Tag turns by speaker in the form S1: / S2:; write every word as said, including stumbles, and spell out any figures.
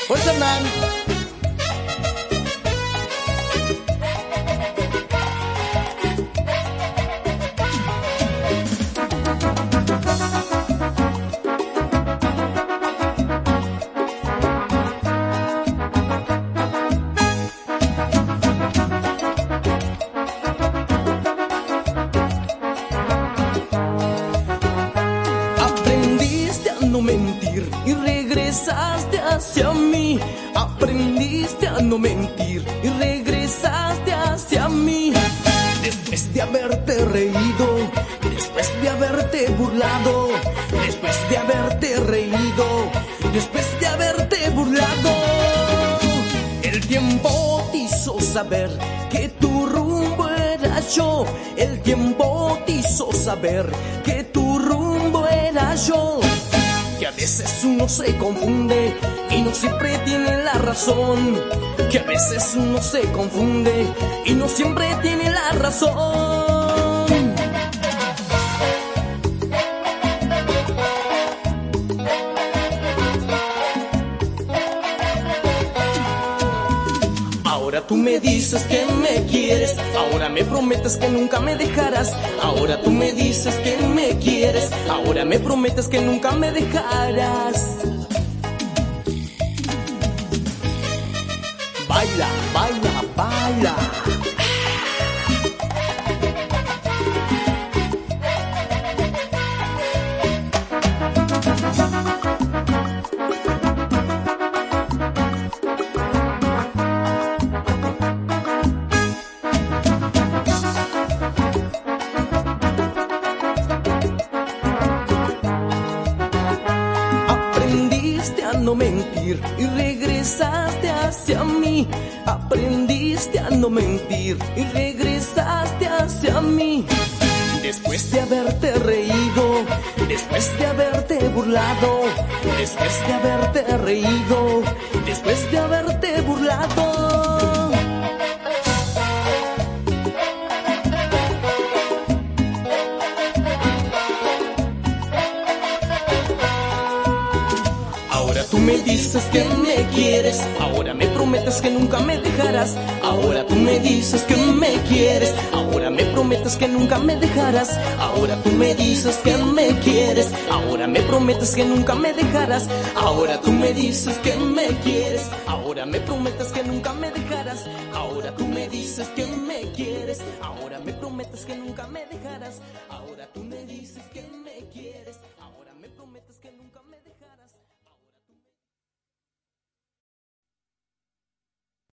S1: Fuerza, Hernán.
S2: Aprendiste a no mentir y regresaste hacia mí. Aprendiste a no mentir y regresaste hacia mí. Después de haberte reído, después de haberte burlado, después de haberte reído, después de haberte burlado, el tiempo te hizo saber que tu rumbo era yo. El tiempo te hizo saber que tu rumbo era yo. Que a veces uno se confunde y no siempre tiene la razón. Que a veces uno se confunde y no siempre tiene la razón. Ahora tú me dices que me quieres, ahora me prometes que nunca me dejarás. Ahora tú me dices que me quieres, ahora me prometes que nunca me dejarás. Baila, baila, baila. Aprendiste a no mentir y regresaste hacia mí. Aprendiste a no mentir y regresaste hacia mí. Después de haberte reído, después de haberte burlado, después de haberte reído, después de haberte burlado. Ahora tú me dices que me quieres, ahora me prometes que nunca me dejarás. Ahora tú me dices que me quieres, ahora me prometes que nunca me dejarás. Ahora tú me dices que me quieres, ahora me prometes que nunca me dejarás. Ahora tú me dices que me quieres, ahora me prometes que nunca me dejarás. Ahora tú me dices que me quieres, ahora me prometes que nunca me dejarás. Ahora tú me dices que me quieres, ahora me prometes que nunca me